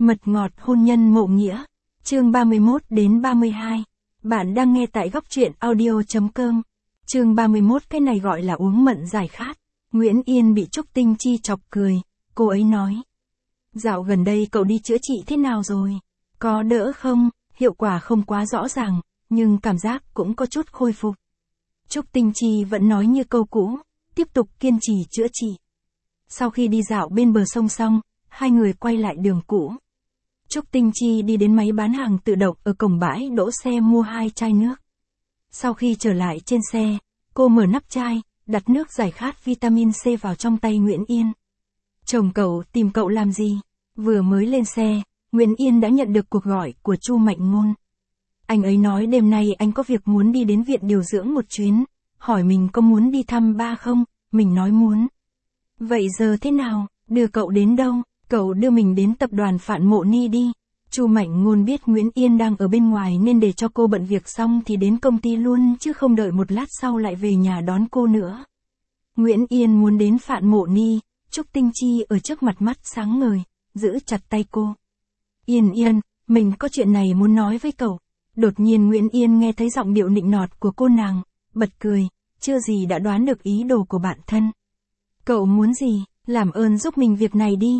Mật ngọt hôn nhân mộ nghĩa. Chương 31 đến 32. Bạn đang nghe tại góc truyện audio.com. Chương 31. Cái này gọi là uống mận giải khát. Nguyễn Yên bị Trúc Tinh Chi chọc cười, cô ấy nói. Dạo gần đây cậu đi chữa trị thế nào rồi? Có đỡ không? Hiệu quả không quá rõ ràng, nhưng cảm giác cũng có chút khôi phục. Trúc Tinh Chi vẫn nói như câu cũ, tiếp tục kiên trì chữa trị. Sau khi đi dạo bên bờ sông xong, hai người quay lại đường cũ. Trúc Tinh Chi đi đến máy bán hàng tự động ở cổng bãi đỗ xe mua 2 chai nước. Sau khi trở lại trên xe, cô mở nắp chai, đặt nước giải khát vitamin C vào trong tay Nguyễn Yên. Chồng cậu tìm cậu làm gì? Vừa mới lên xe, Nguyễn Yên đã nhận được cuộc gọi của Chu Mạnh Ngôn. Anh ấy nói đêm nay anh có việc muốn đi đến viện điều dưỡng một chuyến, hỏi mình có muốn đi thăm ba không, mình nói muốn. Vậy giờ thế nào, đưa cậu đến đâu? Cậu đưa mình đến tập đoàn Phạn Mộ Ni đi. Chu Mạnh Ngôn biết Nguyễn Yên đang ở bên ngoài nên để cho cô bận việc xong thì đến công ty luôn chứ không đợi một lát sau lại về nhà đón cô nữa. Nguyễn Yên muốn đến Phạn Mộ Ni, Trúc Tinh Chi ở trước mặt mắt sáng ngời, giữ chặt tay cô. Yên Yên, mình có chuyện này muốn nói với cậu. Đột nhiên Nguyễn Yên nghe thấy giọng điệu nịnh nọt của cô nàng, bật cười, chưa gì đã đoán được ý đồ của bạn thân. Cậu muốn gì, làm ơn giúp mình việc này đi.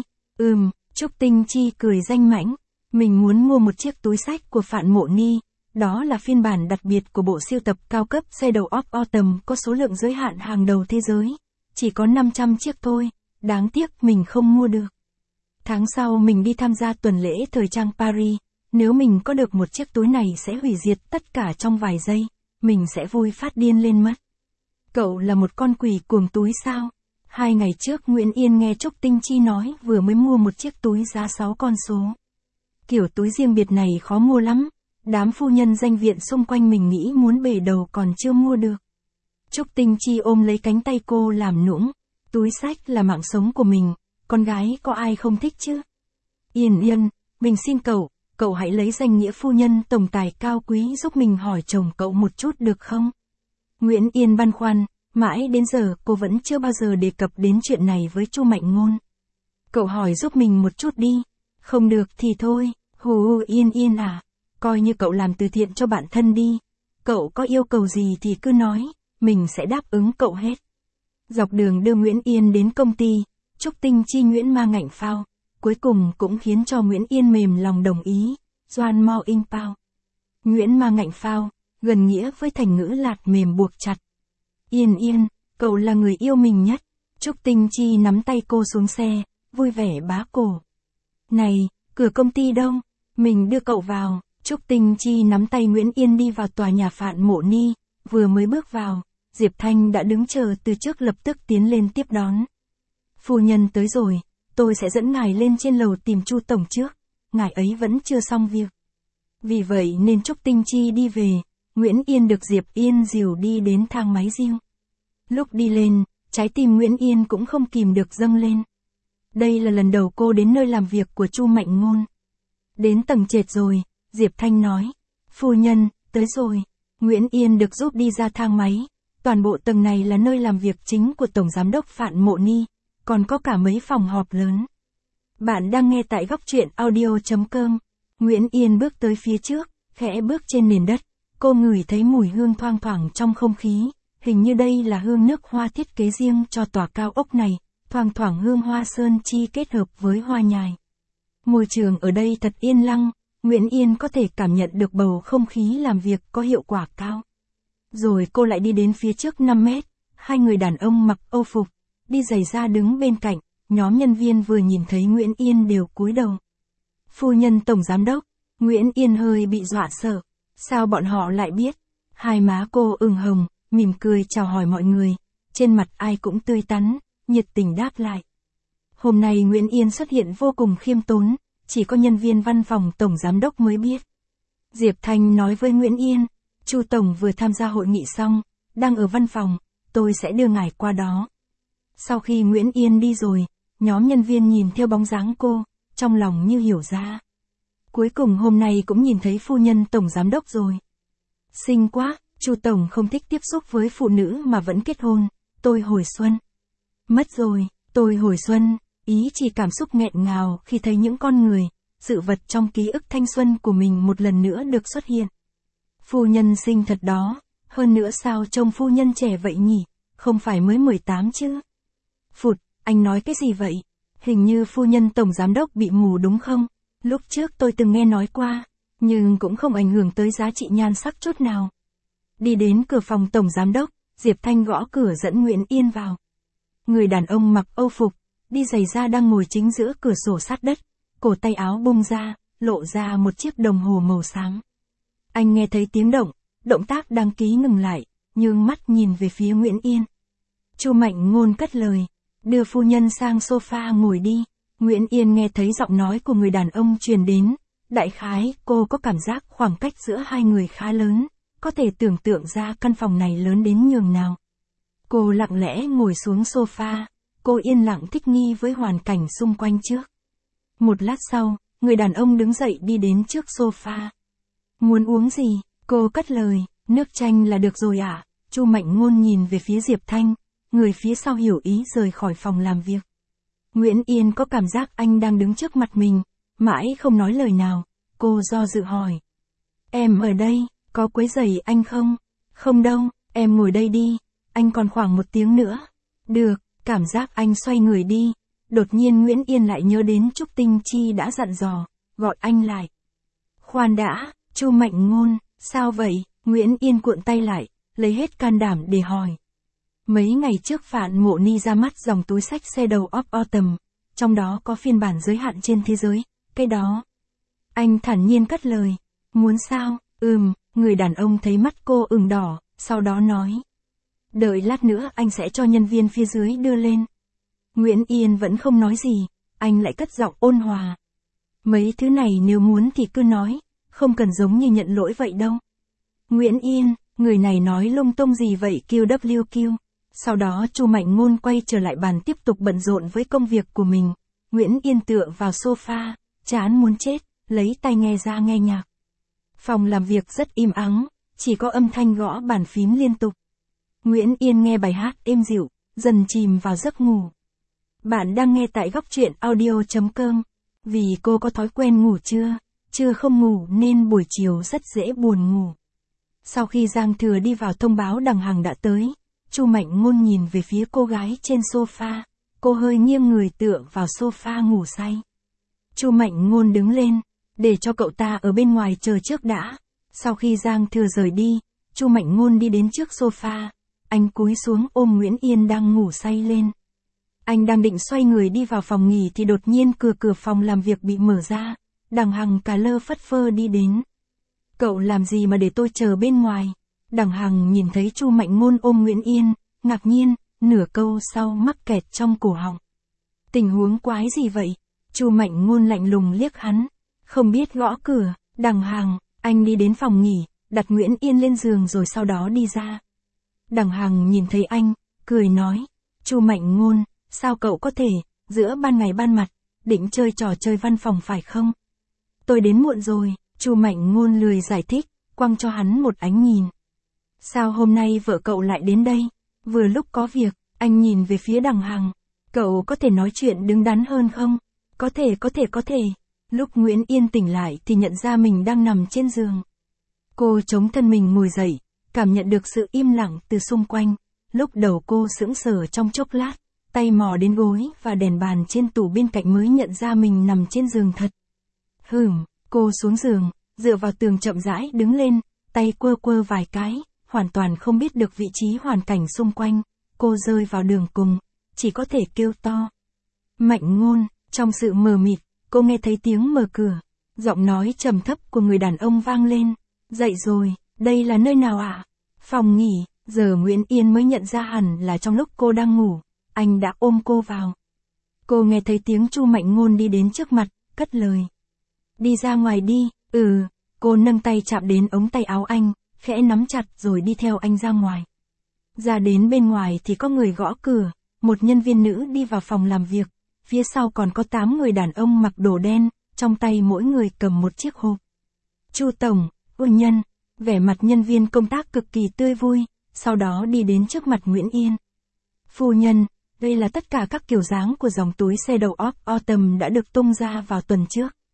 Trúc Tinh Chi cười danh mãnh, mình muốn mua một chiếc túi xách của Phạn Mộ Ni, đó là phiên bản đặc biệt của bộ sưu tập cao cấp Shadow of Autumn có số lượng giới hạn hàng đầu thế giới, chỉ có 500 chiếc thôi, đáng tiếc mình không mua được. Tháng sau mình đi tham gia tuần lễ thời trang Paris, nếu mình có được một chiếc túi này sẽ hủy diệt tất cả trong vài giây, mình sẽ vui phát điên lên mất. Cậu là một con quỷ cuồng túi sao? 2 ngày trước Nguyễn Yên nghe Trúc Tinh Chi nói vừa mới mua một chiếc túi giá 6 con số. Kiểu túi riêng biệt này khó mua lắm, đám phu nhân danh viện xung quanh mình nghĩ muốn bể đầu còn chưa mua được. Trúc Tinh Chi ôm lấy cánh tay cô làm nũng, túi xách là mạng sống của mình, con gái có ai không thích chứ? Yên Yên, mình xin cậu hãy lấy danh nghĩa phu nhân tổng tài cao quý giúp mình hỏi chồng cậu một chút được không? Nguyễn Yên băn khoăn. Mãi đến giờ cô vẫn chưa bao giờ đề cập đến chuyện này với Chu Mạnh Ngôn. Cậu hỏi giúp mình một chút đi. Không được thì thôi, Yên Yên à, coi như cậu làm từ thiện cho bạn thân đi. Cậu có yêu cầu gì thì cứ nói, mình sẽ đáp ứng cậu hết. Dọc đường đưa Nguyễn Yên đến công ty, Trúc Tinh Chi Nguyễn Ma ngạnh phao, cuối cùng cũng khiến cho Nguyễn Yên mềm lòng đồng ý, Doan Mo In Pao. Nguyễn Ma ngạnh phao, gần nghĩa với thành ngữ lạt mềm buộc chặt. Yên Yên, cậu là người yêu mình nhất. Trúc Tinh Chi nắm tay cô xuống xe, vui vẻ bá cổ. Này, cửa công ty đâu? Mình đưa cậu vào. Trúc Tinh Chi nắm tay Nguyễn Yên đi vào tòa nhà Phạn Mộ Ni, vừa mới bước vào, Diệp Thanh đã đứng chờ từ trước lập tức tiến lên tiếp đón. Phu nhân tới rồi, tôi sẽ dẫn ngài lên trên lầu tìm Chu tổng trước, ngài ấy vẫn chưa xong việc. Vì vậy nên Trúc Tinh Chi đi về. Nguyễn Yên được Diệp Yên dìu đi đến thang máy riêng. Lúc đi lên, trái tim Nguyễn Yên cũng không kìm được dâng lên. Đây là lần đầu cô đến nơi làm việc của Chu Mạnh Ngôn. Đến tầng trệt rồi, Diệp Thanh nói. Phu nhân, tới rồi. Nguyễn Yên được giúp đi ra thang máy. Toàn bộ tầng này là nơi làm việc chính của Tổng Giám đốc Phạn Mộ Ni, còn có cả mấy phòng họp lớn. Bạn đang nghe tại góc truyện audio.com. Nguyễn Yên bước tới phía trước, khẽ bước trên nền đất. Cô ngửi thấy mùi hương thoang thoảng trong không khí, hình như đây là hương nước hoa thiết kế riêng cho tòa cao ốc này, thoang thoảng hương hoa sơn chi kết hợp với hoa nhài. Môi trường ở đây thật yên lặng, Nguyễn Yên có thể cảm nhận được bầu không khí làm việc có hiệu quả cao. Rồi cô lại đi đến phía trước 5 mét, 2 người đàn ông mặc âu phục, đi giày da đứng bên cạnh, nhóm nhân viên vừa nhìn thấy Nguyễn Yên đều cúi đầu. Phu nhân Tổng Giám đốc, Nguyễn Yên hơi bị dọa sợ. Sao bọn họ lại biết? Hai má cô ửng hồng, mỉm cười chào hỏi mọi người, trên mặt ai cũng tươi tắn, nhiệt tình đáp lại. Hôm nay Nguyễn Yên xuất hiện vô cùng khiêm tốn, chỉ có nhân viên văn phòng Tổng Giám đốc mới biết. Diệp Thanh nói với Nguyễn Yên, Chu Tổng vừa tham gia hội nghị xong, đang ở văn phòng, tôi sẽ đưa ngài qua đó. Sau khi Nguyễn Yên đi rồi, nhóm nhân viên nhìn theo bóng dáng cô, trong lòng như hiểu ra. Cuối cùng hôm nay cũng nhìn thấy phu nhân Tổng Giám đốc rồi. Xinh quá, Chu Tổng không thích tiếp xúc với phụ nữ mà vẫn kết hôn, tôi hồi xuân. Mất rồi, tôi hồi xuân, ý chỉ cảm xúc nghẹn ngào khi thấy những con người, sự vật trong ký ức thanh xuân của mình một lần nữa được xuất hiện. Phu nhân xinh thật đó, hơn nữa sao trông phu nhân trẻ vậy nhỉ, không phải mới 18 chứ? Phụt, anh nói cái gì vậy? Hình như phu nhân tổng giám đốc bị mù đúng không? Lúc trước tôi từng nghe nói qua, nhưng cũng không ảnh hưởng tới giá trị nhan sắc chút nào. Đi đến cửa phòng tổng giám đốc, Diệp Thanh gõ cửa dẫn Nguyễn Yên vào. Người đàn ông mặc âu phục, đi giày da đang ngồi chính giữa cửa sổ sát đất, cổ tay áo bung ra, lộ ra một chiếc đồng hồ màu xám. Anh nghe thấy tiếng động tác đăng ký ngừng lại, nhướng mắt nhìn về phía Nguyễn Yên. Chu Mạnh Ngôn cất lời, đưa phu nhân sang sofa ngồi đi. Nguyễn Yên nghe thấy giọng nói của người đàn ông truyền đến, đại khái cô có cảm giác khoảng cách giữa hai người khá lớn, có thể tưởng tượng ra căn phòng này lớn đến nhường nào. Cô lặng lẽ ngồi xuống sofa, cô yên lặng thích nghi với hoàn cảnh xung quanh trước. Một lát sau, người đàn ông đứng dậy đi đến trước sofa. Muốn uống gì? Cô cất lời, nước chanh là được rồi ạ. Chu Mạnh Ngôn nhìn về phía Diệp Thanh, người phía sau hiểu ý rời khỏi phòng làm việc. Nguyễn Yên có cảm giác anh đang đứng trước mặt mình, mãi không nói lời nào, cô do dự hỏi. Em ở đây, có quấy rầy anh không? Không đâu, em ngồi đây đi, anh còn khoảng 1 tiếng nữa. Được, cảm giác anh xoay người đi, đột nhiên Nguyễn Yên lại nhớ đến Trúc Tinh Chi đã dặn dò, gọi anh lại. Khoan đã, Chu Mạnh Ngôn, sao vậy? Nguyễn Yên cuộn tay lại, lấy hết can đảm để hỏi. Mấy ngày trước Phạn Ngộ Ni ra mắt dòng túi sách Shadow of Autumn, trong đó có phiên bản giới hạn trên thế giới, cái đó. Anh thản nhiên cất lời, muốn sao? Người đàn ông thấy mắt cô ửng đỏ, sau đó nói. Đợi lát nữa anh sẽ cho nhân viên phía dưới đưa lên. Nguyễn Yên vẫn không nói gì, anh lại cất giọng ôn hòa. Mấy thứ này nếu muốn thì cứ nói, không cần giống như nhận lỗi vậy đâu. Nguyễn Yên, người này nói lung tung gì vậy QWQ. Sau đó Chu Mạnh Ngôn quay trở lại bàn tiếp tục bận rộn với công việc của mình. Nguyễn Yên tựa vào sofa, chán muốn chết, lấy tai nghe ra nghe nhạc. Phòng làm việc rất im ắng, chỉ có âm thanh gõ bàn phím liên tục. Nguyễn Yên nghe bài hát êm dịu, dần chìm vào giấc ngủ. Bạn đang nghe tại góc truyện audio.com. Vì cô có thói quen ngủ trưa không ngủ nên buổi chiều rất dễ buồn ngủ. Sau khi Giang Thừa đi vào thông báo Đằng Hằng đã tới, Chu Mạnh Ngôn nhìn về phía cô gái trên sofa, cô hơi nghiêng người tựa vào sofa ngủ say. Chu Mạnh Ngôn đứng lên, để cho cậu ta ở bên ngoài chờ trước đã. Sau khi Giang Thừa rời đi, Chu Mạnh Ngôn đi đến trước sofa, anh cúi xuống ôm Nguyễn Yên đang ngủ say lên. Anh đang định xoay người đi vào phòng nghỉ thì đột nhiên cửa phòng làm việc bị mở ra, Đằng Hằng cả lơ phất phơ đi đến. Cậu làm gì mà để tôi chờ bên ngoài? Đằng Hằng nhìn thấy Chu Mạnh Ngôn ôm Nguyễn Yên, ngạc nhiên, nửa câu sau mắc kẹt trong cổ họng. Tình huống quái gì vậy? Chu Mạnh Ngôn lạnh lùng liếc hắn, không biết gõ cửa. Đằng Hằng, anh đi đến phòng nghỉ, đặt Nguyễn Yên lên giường rồi sau đó đi ra. Đằng Hằng nhìn thấy anh, cười nói, Chu Mạnh Ngôn, sao cậu có thể, giữa ban ngày ban mặt, định chơi trò chơi văn phòng phải không? Tôi đến muộn rồi. Chu Mạnh Ngôn lười giải thích, quăng cho hắn một ánh nhìn. Sao hôm nay vợ cậu lại đến đây? Vừa lúc có việc, anh nhìn về phía Đằng Hằng. Cậu có thể nói chuyện đứng đắn hơn không? Có thể. Lúc Nguyễn Yên tỉnh lại thì nhận ra mình đang nằm trên giường. Cô chống thân mình ngồi dậy, cảm nhận được sự im lặng từ xung quanh. Lúc đầu cô sững sờ trong chốc lát, tay mò đến gối và đèn bàn trên tủ bên cạnh mới nhận ra mình nằm trên giường thật. Cô xuống giường, dựa vào tường chậm rãi đứng lên, tay quơ vài cái, hoàn toàn không biết được vị trí hoàn cảnh xung quanh. Cô rơi vào đường cùng, chỉ có thể kêu to. Mạnh Ngôn, trong sự mờ mịt, cô nghe thấy tiếng mở cửa. Giọng nói trầm thấp của người đàn ông vang lên. Dậy rồi, đây là nơi nào ạ? Phòng nghỉ. Giờ Nguyễn Yên mới nhận ra hẳn là trong lúc cô đang ngủ, anh đã ôm cô vào. Cô nghe thấy tiếng Chu Mạnh Ngôn đi đến trước mặt, cất lời. Đi ra ngoài đi. Cô nâng tay chạm đến ống tay áo anh, khẽ nắm chặt rồi đi theo anh ra ngoài. Ra đến bên ngoài thì có người gõ cửa, một nhân viên nữ đi vào phòng làm việc, phía sau còn có 8 người đàn ông mặc đồ đen, trong tay mỗi người cầm một chiếc hộp. Chu tổng, nhân, vẻ mặt nhân viên công tác cực kỳ tươi vui, sau đó đi đến trước mặt Nguyễn Yên. Phu nhân, đây là tất cả các kiểu dáng của dòng túi Shadow of Autumn đã được tung ra vào tuần trước.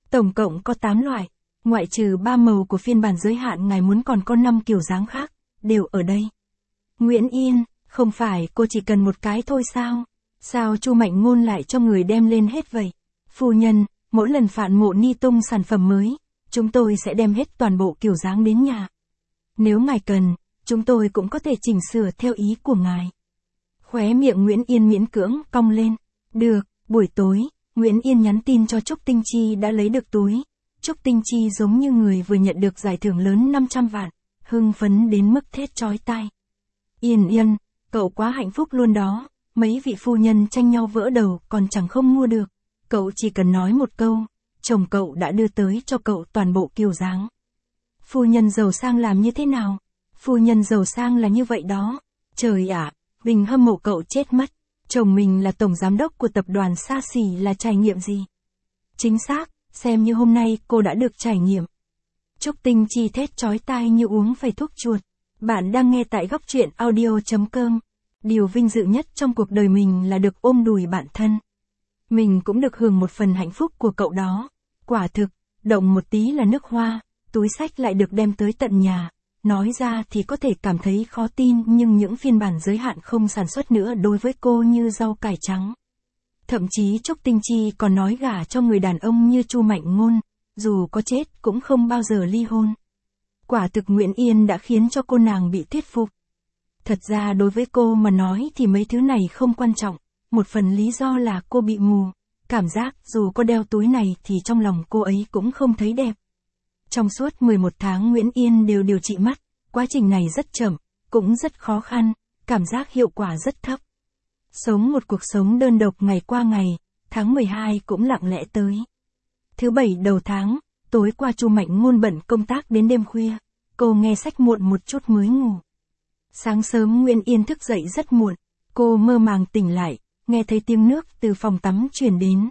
Tổng cộng có 8 loại, ngoại trừ 3 màu của phiên bản giới hạn ngài muốn còn có 5 kiểu dáng khác, đều ở đây. Nguyễn Yên, không phải cô chỉ cần một cái thôi sao? Sao Chu Mạnh Ngôn lại cho người đem lên hết vậy? Phu nhân, mỗi lần Phạn Mộ Ni tung sản phẩm mới, chúng tôi sẽ đem hết toàn bộ kiểu dáng đến nhà. Nếu ngài cần, chúng tôi cũng có thể chỉnh sửa theo ý của ngài. Khóe miệng Nguyễn Yên miễn cưỡng cong lên. Được, buổi tối, Nguyễn Yên nhắn tin cho Trúc Tinh Chi đã lấy được túi. Trúc Tinh Chi giống như người vừa nhận được giải thưởng lớn 500 vạn, hưng phấn đến mức thét chói tai. Yên Yên, cậu quá hạnh phúc luôn đó, mấy vị phu nhân tranh nhau vỡ đầu còn chẳng không mua được. Cậu chỉ cần nói một câu, chồng cậu đã đưa tới cho cậu toàn bộ kiểu dáng. Phu nhân giàu sang làm như thế nào? Phu nhân giàu sang là như vậy đó. Trời ạ, mình hâm mộ cậu chết mất. Chồng mình là tổng giám đốc của tập đoàn xa xỉ là trải nghiệm gì? Chính xác, xem như hôm nay cô đã được trải nghiệm. Trúc Tinh Chi thét chói tai như uống phải thuốc chuột. Bạn đang nghe tại góc truyện audio.com. Điều vinh dự nhất trong cuộc đời mình là được ôm đùi bạn thân. Mình cũng được hưởng một phần hạnh phúc của cậu đó. Quả thực, động một tí là nước hoa, túi xách lại được đem tới tận nhà. Nói ra thì có thể cảm thấy khó tin nhưng những phiên bản giới hạn không sản xuất nữa đối với cô như rau cải trắng. Thậm chí Trúc Tinh Chi còn nói gả cho người đàn ông như Chu Mạnh Ngôn, dù có chết cũng không bao giờ ly hôn. Quả thực Nguyễn Yên đã khiến cho cô nàng bị thuyết phục. Thật ra đối với cô mà nói thì mấy thứ này không quan trọng, một phần lý do là cô bị mù, cảm giác dù có đeo túi này thì trong lòng cô ấy cũng không thấy đẹp. Trong suốt 11 tháng Nguyễn Yên đều điều trị mắt, quá trình này rất chậm, cũng rất khó khăn, cảm giác hiệu quả rất thấp. Sống một cuộc sống đơn độc ngày qua ngày, tháng 12 cũng lặng lẽ tới. Thứ Bảy đầu tháng, tối qua Chu Mạnh Ngôn bận công tác đến đêm khuya, cô nghe sách muộn một chút mới ngủ. Sáng sớm Nguyễn Yên thức dậy rất muộn, cô mơ màng tỉnh lại, nghe thấy tiếng nước từ phòng tắm truyền đến.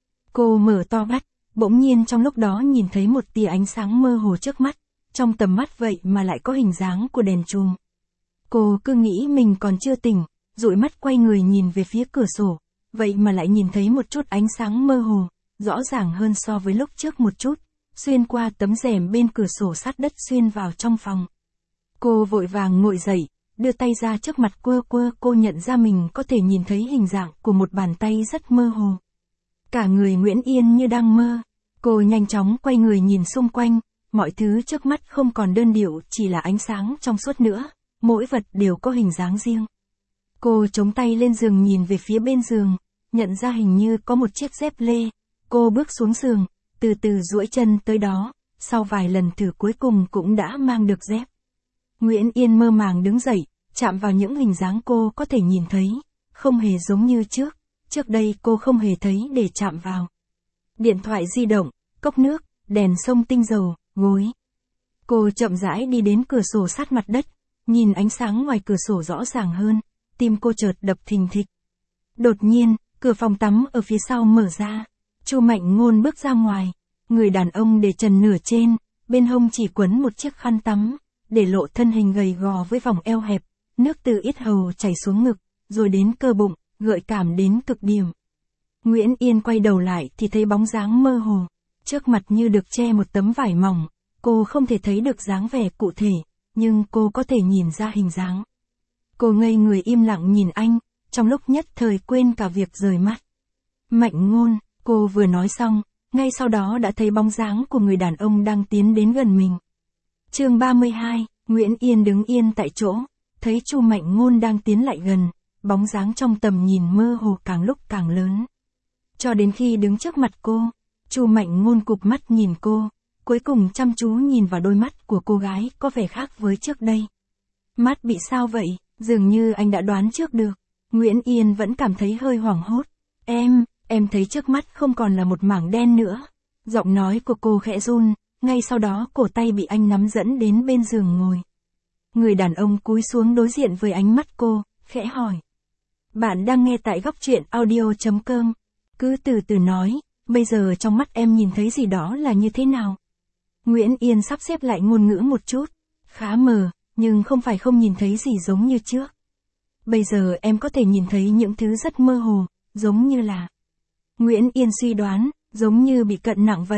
Cô mở to mắt, bỗng nhiên trong lúc đó nhìn thấy một tia ánh sáng mơ hồ trước mắt, trong tầm mắt vậy mà lại có hình dáng của đèn chùm. Cô cứ nghĩ mình còn chưa tỉnh, dụi mắt quay người nhìn về phía cửa sổ, vậy mà lại nhìn thấy một chút ánh sáng mơ hồ, rõ ràng hơn so với lúc trước một chút, xuyên qua tấm rèm bên cửa sổ sát đất xuyên vào trong phòng. Cô vội vàng ngồi dậy, đưa tay ra trước mặt quơ quơ, cô nhận ra mình có thể nhìn thấy hình dạng của một bàn tay rất mơ hồ. Cả người Nguyễn Yên như đang mơ, cô nhanh chóng quay người nhìn xung quanh, mọi thứ trước mắt không còn đơn điệu chỉ là ánh sáng trong suốt nữa, mỗi vật đều có hình dáng riêng. Cô chống tay lên giường nhìn về phía bên giường, nhận ra hình như có một chiếc dép lê, cô bước xuống giường, từ từ duỗi chân tới đó, sau vài lần thử cuối cùng cũng đã mang được dép. Nguyễn Yên mơ màng đứng dậy, chạm vào những hình dáng cô có thể nhìn thấy, không hề giống như trước đây cô không hề thấy để chạm vào. Điện thoại di động, cốc nước, đèn sông tinh dầu, gối. Cô chậm rãi đi đến cửa sổ sát mặt đất, nhìn ánh sáng ngoài cửa sổ rõ ràng hơn, tim cô chợt đập thình thịch. Đột nhiên, cửa phòng tắm ở phía sau mở ra, Chu Mạnh Ngôn bước ra ngoài, người đàn ông để trần nửa trên, bên hông chỉ quấn một chiếc khăn tắm, để lộ thân hình gầy gò với vòng eo hẹp, nước từ yết hầu chảy xuống ngực, rồi đến cơ bụng, gợi cảm đến cực điểm. Nguyễn Yên quay đầu lại thì thấy bóng dáng mơ hồ, trước mặt như được che một tấm vải mỏng, cô không thể thấy được dáng vẻ cụ thể, nhưng cô có thể nhìn ra hình dáng. Cô ngây người im lặng nhìn anh, trong lúc nhất thời quên cả việc rời mắt. Mạnh Ngôn, cô vừa nói xong, ngay sau đó đã thấy bóng dáng của người đàn ông đang tiến đến gần mình. Chương 32, Nguyễn Yên đứng yên tại chỗ, thấy Chu Mạnh Ngôn đang tiến lại gần, bóng dáng trong tầm nhìn mơ hồ càng lúc càng lớn. Cho đến khi đứng trước mặt cô, Chu Mạnh Ngôn cụp mắt nhìn cô, cuối cùng chăm chú nhìn vào đôi mắt của cô gái có vẻ khác với trước đây. Mắt bị sao vậy? Dường như anh đã đoán trước được. Nguyễn Yên vẫn cảm thấy hơi hoảng hốt. Em thấy trước mắt không còn là một mảng đen nữa. Giọng nói của cô khẽ run, ngay sau đó cổ tay bị anh nắm dẫn đến bên giường ngồi. Người đàn ông cúi xuống đối diện với ánh mắt cô, khẽ hỏi. Bạn đang nghe tại góc truyện audio.com. Cứ từ từ nói, bây giờ trong mắt em nhìn thấy gì đó là như thế nào? Nguyễn Yên sắp xếp lại ngôn ngữ một chút, khá mờ, nhưng không phải không nhìn thấy gì giống như trước. Bây giờ em có thể nhìn thấy những thứ rất mơ hồ, giống như là... Nguyễn Yên suy đoán, giống như bị cận nặng vậy.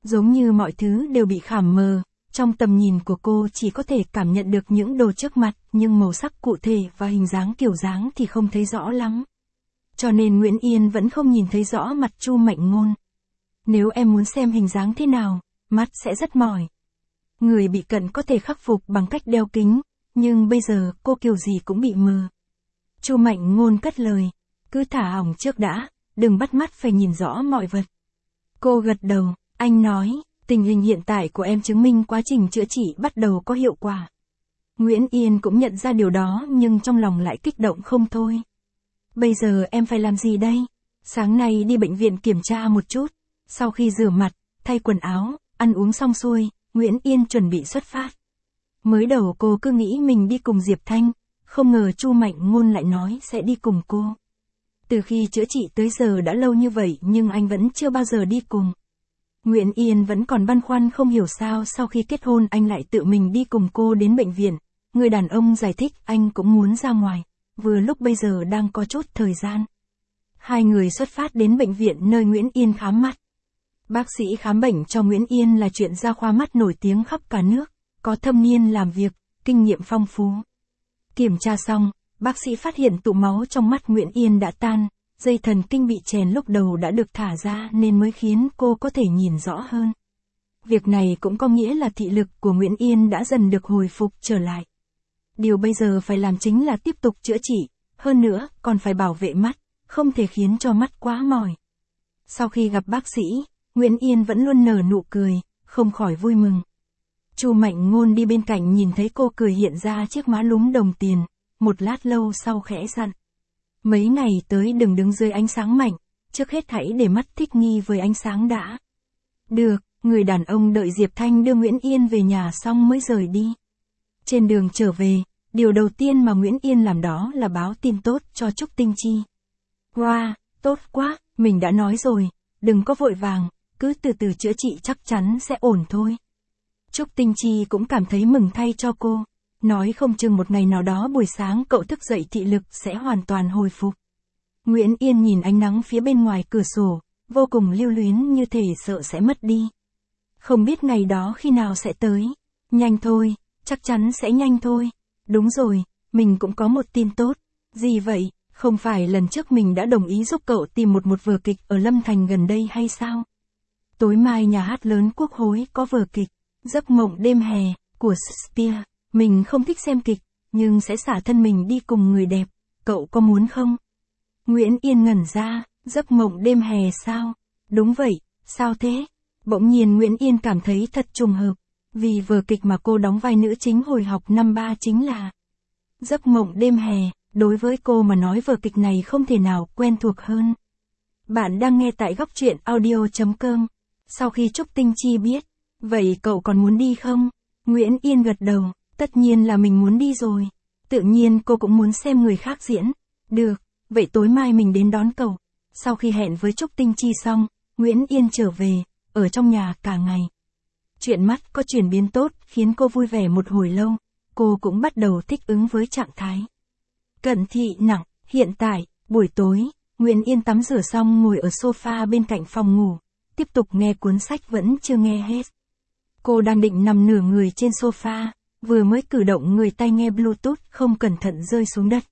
Giống như mọi thứ đều bị khảm mờ, trong tầm nhìn của cô chỉ có thể cảm nhận được những đồ trước mặt, nhưng màu sắc cụ thể và hình dáng kiểu dáng thì không thấy rõ lắm. Cho nên Nguyễn Yên vẫn không nhìn thấy rõ mặt Chu Mạnh Ngôn. Nếu em muốn xem hình dáng thế nào, mắt sẽ rất mỏi. Người bị cận có thể khắc phục bằng cách đeo kính, nhưng bây giờ cô kiểu gì cũng bị mờ. Chu Mạnh Ngôn cất lời, cứ thả hỏng trước đã, đừng bắt mắt phải nhìn rõ mọi vật. Cô gật đầu, anh nói, tình hình hiện tại của em chứng minh quá trình chữa trị bắt đầu có hiệu quả. Nguyễn Yên cũng nhận ra điều đó nhưng trong lòng lại kích động không thôi. Bây giờ em phải làm gì đây? Sáng nay đi bệnh viện kiểm tra một chút, sau khi rửa mặt, thay quần áo, ăn uống xong xuôi, Nguyễn Yên chuẩn bị xuất phát. Mới đầu cô cứ nghĩ mình đi cùng Diệp Thanh, không ngờ Chu Mạnh Ngôn lại nói sẽ đi cùng cô. Từ khi chữa trị tới giờ đã lâu như vậy nhưng anh vẫn chưa bao giờ đi cùng. Nguyễn Yên vẫn còn băn khoăn không hiểu sao sau khi kết hôn anh lại tự mình đi cùng cô đến bệnh viện. Người đàn ông giải thích anh cũng muốn ra ngoài, vừa lúc bây giờ đang có chút thời gian. Hai người xuất phát đến bệnh viện nơi Nguyễn Yên khám mắt. Bác sĩ khám bệnh cho Nguyễn Yên là chuyện gia khoa mắt nổi tiếng khắp cả nước, có thâm niên làm việc, kinh nghiệm phong phú. Kiểm tra xong, bác sĩ phát hiện tụ máu trong mắt Nguyễn Yên đã tan, dây thần kinh bị chèn lúc đầu đã được thả ra nên mới khiến cô có thể nhìn rõ hơn. Việc này cũng có nghĩa là thị lực của Nguyễn Yên đã dần được hồi phục trở lại. Điều bây giờ phải làm chính là tiếp tục chữa trị, hơn nữa còn phải bảo vệ mắt, không thể khiến cho mắt quá mỏi. Sau khi gặp bác sĩ, Nguyễn Yên vẫn luôn nở nụ cười, không khỏi vui mừng. Chu Mạnh Ngôn đi bên cạnh nhìn thấy cô cười hiện ra chiếc má lúm đồng tiền, một lát lâu sau khẽ dặn. Mấy ngày tới đừng đứng dưới ánh sáng mạnh, trước hết hãy để mắt thích nghi với ánh sáng đã. Được, người đàn ông đợi Diệp Thanh đưa Nguyễn Yên về nhà xong mới rời đi. Trên đường trở về, điều đầu tiên mà Nguyễn Yên làm đó là báo tin tốt cho Trúc Tinh Chi. Wow, tốt quá, mình đã nói rồi, đừng có vội vàng, cứ từ từ chữa trị chắc chắn sẽ ổn thôi. Trúc Tinh Chi cũng cảm thấy mừng thay cho cô, nói không chừng một ngày nào đó buổi sáng cậu thức dậy thị lực sẽ hoàn toàn hồi phục. Nguyễn Yên nhìn ánh nắng phía bên ngoài cửa sổ, vô cùng lưu luyến như thể sợ sẽ mất đi. Không biết ngày đó khi nào sẽ tới, nhanh thôi, chắc chắn sẽ nhanh thôi. Đúng rồi, mình cũng có một tin tốt. Gì vậy, không phải lần trước mình đã đồng ý giúp cậu tìm một vở kịch ở Lâm Thành gần đây hay sao? Tối mai nhà hát lớn Quốc Hối có vở kịch, Giấc mộng đêm hè, của Shakespeare. Mình không thích xem kịch, nhưng sẽ xả thân mình đi cùng người đẹp, cậu có muốn không? Nguyễn Yên ngẩn ra, Giấc mộng đêm hè sao? Đúng vậy, sao thế? Bỗng nhiên Nguyễn Yên cảm thấy thật trùng hợp, vì vở kịch mà cô đóng vai nữ chính hồi học năm 3 chính là Giấc mộng đêm hè, đối với cô mà nói vở kịch này không thể nào quen thuộc hơn. Bạn đang nghe tại góc truyện audio.com. Sau khi Trúc Tinh Chi biết, vậy cậu còn muốn đi không? Nguyễn Yên gật đầu, tất nhiên là mình muốn đi rồi. Tự nhiên cô cũng muốn xem người khác diễn. Được, vậy tối mai mình đến đón cậu. Sau khi hẹn với Trúc Tinh Chi xong, Nguyễn Yên trở về, ở trong nhà cả ngày. Chuyện mắt có chuyển biến tốt khiến cô vui vẻ một hồi lâu, cô cũng bắt đầu thích ứng với trạng thái cận thị nặng. Hiện tại, buổi tối, Nguyễn Yên tắm rửa xong ngồi ở sofa bên cạnh phòng ngủ, tiếp tục nghe cuốn sách vẫn chưa nghe hết. Cô đang định nằm nửa người trên sofa, vừa mới cử động người tai nghe Bluetooth không cẩn thận rơi xuống đất.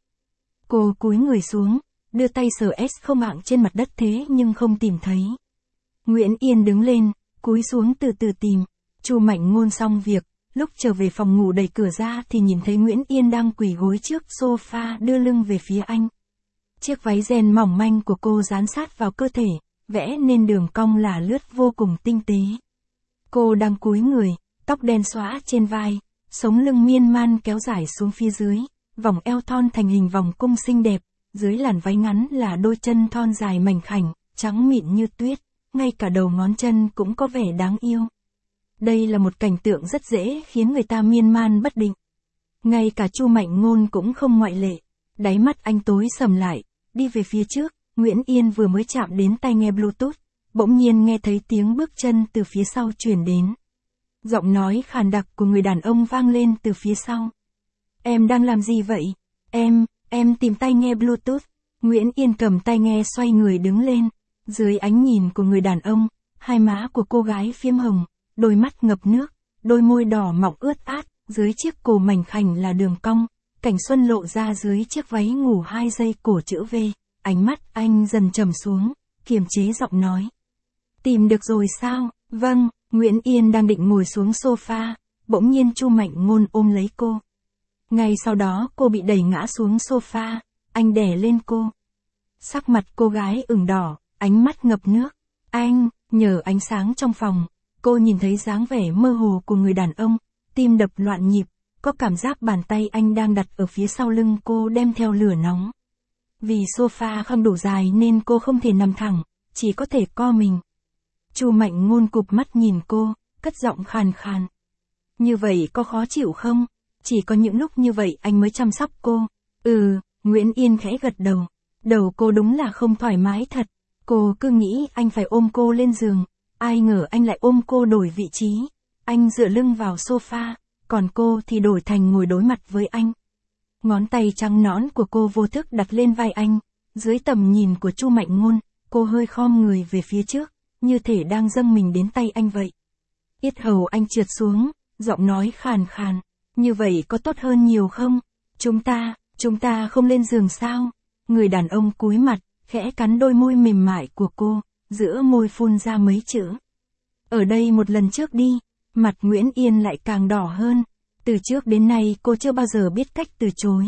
Cô cúi người xuống, đưa tay sờ S0 mạng trên mặt đất thế nhưng không tìm thấy. Nguyễn Yên đứng lên, cúi xuống từ từ tìm. Chu Mạnh Ngôn xong việc, lúc trở về phòng ngủ đẩy cửa ra thì nhìn thấy Nguyễn Yên đang quỳ gối trước sofa đưa lưng về phía anh. Chiếc váy ren mỏng manh của cô dán sát vào cơ thể, vẽ nên đường cong là lướt vô cùng tinh tế. Cô đang cúi người, tóc đen xõa trên vai, sống lưng miên man kéo dài xuống phía dưới, vòng eo thon thành hình vòng cung xinh đẹp, dưới làn váy ngắn là đôi chân thon dài mảnh khảnh, trắng mịn như tuyết, ngay cả đầu ngón chân cũng có vẻ đáng yêu. Đây là một cảnh tượng rất dễ khiến người ta miên man bất định. Ngay cả Chu Mạnh Ngôn cũng không ngoại lệ. Đáy mắt anh tối sầm lại, đi về phía trước, Nguyễn Yên vừa mới chạm đến tai nghe Bluetooth, bỗng nhiên nghe thấy tiếng bước chân từ phía sau truyền đến. Giọng nói khàn đặc của người đàn ông vang lên từ phía sau. Em đang làm gì vậy? Em tìm tai nghe Bluetooth. Nguyễn Yên cầm tai nghe xoay người đứng lên. Dưới ánh nhìn của người đàn ông, Hai má của cô gái phiếm hồng, đôi mắt ngập nước, đôi môi đỏ mọng ướt át, dưới chiếc cổ mảnh khảnh là đường cong, cảnh xuân lộ ra dưới chiếc váy ngủ 2 dây cổ chữ V, ánh mắt anh dần trầm xuống, kiềm chế giọng nói. Tìm được rồi sao? Vâng, Nguyễn Yên đang định ngồi xuống sofa, bỗng nhiên Chu Mạnh Ngôn ôm lấy cô. Ngay sau đó cô bị đẩy ngã xuống sofa, anh đè lên cô. Sắc mặt cô gái ửng đỏ, ánh mắt ngập nước. Anh, nhờ ánh sáng trong phòng, cô nhìn thấy dáng vẻ mơ hồ của người đàn ông, tim đập loạn nhịp, có cảm giác bàn tay anh đang đặt ở phía sau lưng cô đem theo lửa nóng. Vì sofa không đủ dài nên cô không thể nằm thẳng, chỉ có thể co mình. Chu Mạnh Ngôn cụp mắt nhìn cô, cất giọng khàn khàn. Như vậy có khó chịu không? Chỉ có những lúc như vậy anh mới chăm sóc cô. Nguyễn Yên khẽ gật đầu. Đầu cô đúng là không thoải mái thật. Cô cứ nghĩ anh phải ôm cô lên giường. Ai ngờ anh lại ôm cô đổi vị trí. Anh dựa lưng vào sofa, còn cô thì đổi thành ngồi đối mặt với anh. Ngón tay trắng nõn của cô vô thức đặt lên vai anh. Dưới tầm nhìn của Chu Mạnh Ngôn, cô hơi khom người về phía trước, như thể đang dâng mình đến tay anh vậy. Yết hầu anh trượt xuống, giọng nói khàn khàn. Như vậy có tốt hơn nhiều không? Chúng ta không lên giường sao? Người đàn ông cúi mặt, khẽ cắn đôi môi mềm mại của cô, giữa môi phun ra mấy chữ. Ở đây một lần trước đi. Mặt Nguyễn Yên lại càng đỏ hơn. Từ trước đến nay cô chưa bao giờ biết cách từ chối.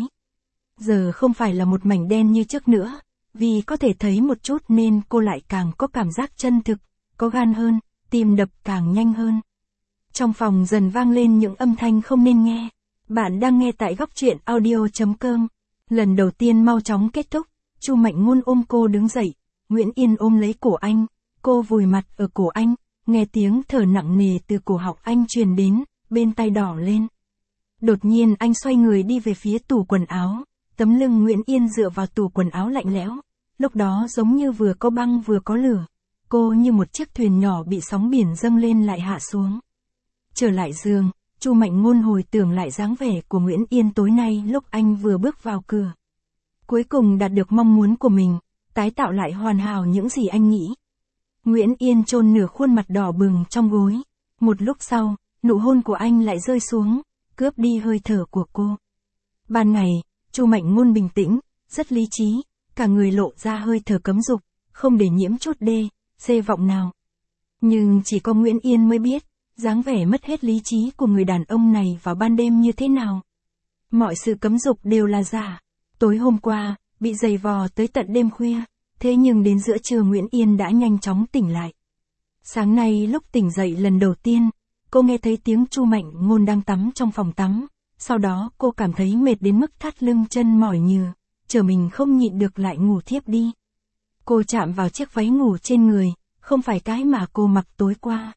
Giờ không phải là một mảnh đen như trước nữa. Vì có thể thấy một chút nên cô lại càng có cảm giác chân thực, có gan hơn, tim đập càng nhanh hơn. Trong phòng dần vang lên những âm thanh không nên nghe. Bạn đang nghe tại góc truyện audio.com. Lần đầu tiên mau chóng kết thúc, Chu Mạnh Ngôn ôm cô đứng dậy, Nguyễn Yên ôm lấy cổ anh, cô vùi mặt ở cổ anh, nghe tiếng thở nặng nề từ cổ họng anh truyền đến, bên tai đỏ lên. Đột nhiên anh xoay người đi về phía tủ quần áo, tấm lưng Nguyễn Yên dựa vào tủ quần áo lạnh lẽo, lúc đó giống như vừa có băng vừa có lửa, cô như một chiếc thuyền nhỏ bị sóng biển dâng lên lại hạ xuống. Trở lại giường, Chu Mạnh Ngôn hồi tưởng lại dáng vẻ của Nguyễn Yên tối nay lúc anh vừa bước vào cửa. Cuối cùng đạt được mong muốn của mình, tái tạo lại hoàn hảo những gì anh nghĩ. Nguyễn Yên chôn nửa khuôn mặt đỏ bừng trong gối. Một lúc sau, nụ hôn của anh lại rơi xuống, cướp đi hơi thở của cô. Ban ngày, Chu Mạnh Ngôn bình tĩnh, rất lý trí, cả người lộ ra hơi thở cấm dục, không để nhiễm chút xê vọng nào. Nhưng chỉ có Nguyễn Yên mới biết, dáng vẻ mất hết lý trí của người đàn ông này vào ban đêm như thế nào. Mọi sự cấm dục đều là giả. Tối hôm qua, bị giày vò tới tận đêm khuya, thế nhưng đến giữa trưa Nguyễn Yên đã nhanh chóng tỉnh lại. Sáng nay lúc tỉnh dậy lần đầu tiên, cô nghe thấy tiếng Chu Mạnh Ngôn đang tắm trong phòng tắm, sau đó cô cảm thấy mệt đến mức thắt lưng chân mỏi nhừ, chờ mình không nhịn được lại ngủ thiếp đi. Cô chạm vào chiếc váy ngủ trên người, không phải cái mà cô mặc tối qua.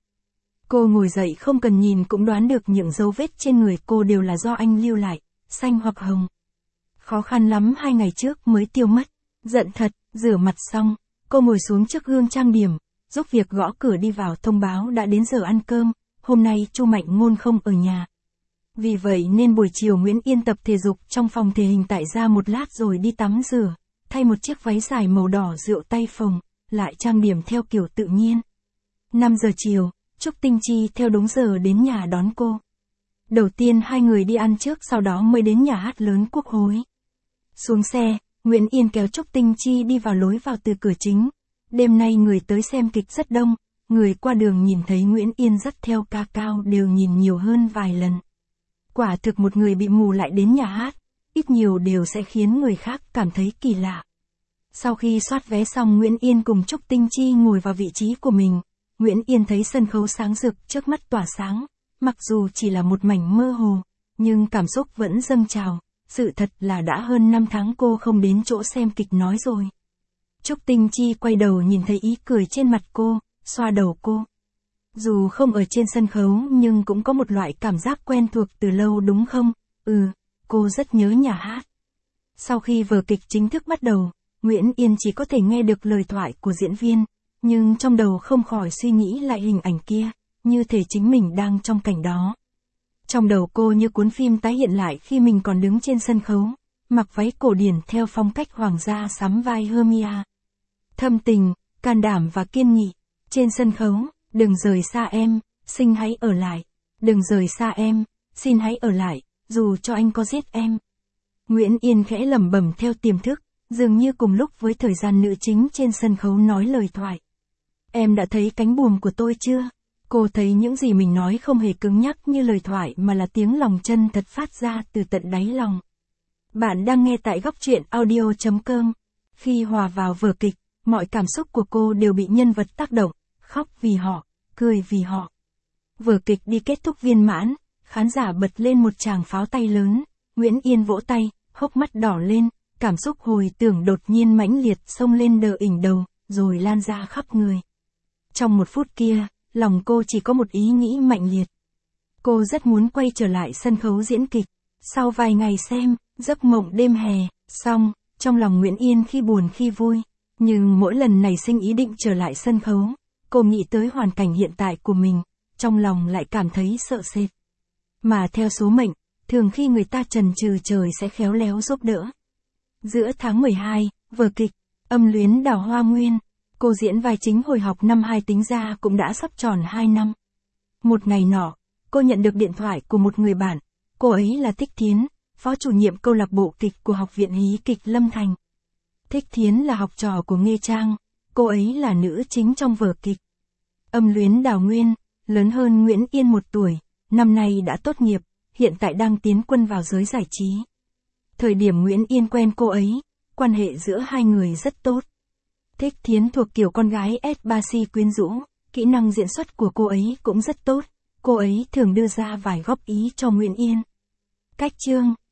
Cô ngồi dậy không cần nhìn cũng đoán được những dấu vết trên người cô đều là do anh lưu lại, xanh hoặc hồng. Khó khăn lắm 2 ngày trước mới tiêu mất. Giận thật, rửa mặt xong, cô ngồi xuống trước gương trang điểm, giúp việc gõ cửa đi vào thông báo đã đến giờ ăn cơm, hôm nay Chu Mạnh Ngôn không ở nhà. Vì vậy nên buổi chiều Nguyễn Yên tập thể dục trong phòng thể hình tại gia một lát rồi đi tắm rửa, thay một chiếc váy dài màu đỏ rượu tay phồng, lại trang điểm theo kiểu tự nhiên. 5 giờ chiều, Trúc Tinh Chi theo đúng giờ đến nhà đón cô. Đầu tiên hai người đi ăn trước sau đó mới đến nhà hát lớn Quốc Hối. Xuống xe, Nguyễn Yên kéo Trúc Tinh Chi đi vào lối vào từ cửa chính. Đêm nay người tới xem kịch rất đông, người qua đường nhìn thấy Nguyễn Yên dắt theo ca cao đều nhìn nhiều hơn vài lần. Quả thực một người bị mù lại đến nhà hát, ít nhiều đều sẽ khiến người khác cảm thấy kỳ lạ. Sau khi soát vé xong Nguyễn Yên cùng Trúc Tinh Chi ngồi vào vị trí của mình. Nguyễn Yên thấy sân khấu sáng rực trước mắt tỏa sáng, mặc dù chỉ là một mảnh mơ hồ, nhưng cảm xúc vẫn dâng trào. Sự thật là đã hơn 5 tháng cô không đến chỗ xem kịch nói rồi. Trúc Tinh Chi quay đầu nhìn thấy ý cười trên mặt cô, xoa đầu cô. Dù không ở trên sân khấu nhưng cũng có một loại cảm giác quen thuộc từ lâu đúng không? Cô rất nhớ nhà hát. Sau khi vở kịch chính thức bắt đầu, Nguyễn Yên chỉ có thể nghe được lời thoại của diễn viên, nhưng trong đầu không khỏi suy nghĩ lại hình ảnh kia, như thể chính mình đang trong cảnh đó. Trong đầu cô như cuốn phim tái hiện lại khi mình còn đứng trên sân khấu, mặc váy cổ điển theo phong cách hoàng gia sắm vai Hermia. Thâm tình, can đảm và kiên nghị. Trên sân khấu, đừng rời xa em, xin hãy ở lại. Đừng rời xa em, xin hãy ở lại, dù cho anh có giết em. Nguyễn Yên khẽ lẩm bẩm theo tiềm thức, dường như cùng lúc với thời gian nữ chính trên sân khấu nói lời thoại. Em đã thấy cánh buồm của tôi chưa? Cô thấy những gì mình nói không hề cứng nhắc như lời thoại mà là tiếng lòng chân thật phát ra từ tận đáy lòng. Bạn đang nghe tại góc truyện audio.com. Khi hòa vào vở kịch, mọi cảm xúc của cô đều bị nhân vật tác động, khóc vì họ, cười vì họ. Vở kịch đi kết thúc viên mãn, khán giả bật lên một tràng pháo tay lớn, Nguyễn Yên vỗ tay, hốc mắt đỏ lên, cảm xúc hồi tưởng đột nhiên mãnh liệt xông lên đờ ỉnh đầu, rồi lan ra khắp người. Trong một phút kia, lòng cô chỉ có một ý nghĩ mạnh liệt. Cô rất muốn quay trở lại sân khấu diễn kịch. Sau vài ngày xem, giấc mộng đêm hè, xong, trong lòng Nguyễn Yên khi buồn khi vui. Nhưng mỗi lần nảy sinh ý định trở lại sân khấu, cô nghĩ tới hoàn cảnh hiện tại của mình, trong lòng lại cảm thấy sợ sệt. Mà theo số mệnh, thường khi người ta chần chừ trời sẽ khéo léo giúp đỡ. Giữa tháng 12, vở kịch, Âm luyến đào hoa nguyên, cô diễn vai chính hồi học năm 2 tính ra cũng đã sắp tròn 2 năm. Một ngày nọ, cô nhận được điện thoại của một người bạn, cô ấy là Thích Thiến, phó chủ nhiệm câu lạc bộ kịch của Học viện Hí kịch Lâm Thành. Thích Thiến là học trò của Nghê Trang, cô ấy là nữ chính trong vở kịch. Âm luyến đào nguyên, lớn hơn Nguyễn Yên 1 tuổi, năm nay đã tốt nghiệp, hiện tại đang tiến quân vào giới giải trí. Thời điểm Nguyễn Yên quen cô ấy, quan hệ giữa hai người rất tốt. Thích Thiến thuộc kiểu con gái S3C quyến rũ, kỹ năng diễn xuất của cô ấy cũng rất tốt, cô ấy thường đưa ra vài góp ý cho Nguyễn Yên. Cách chương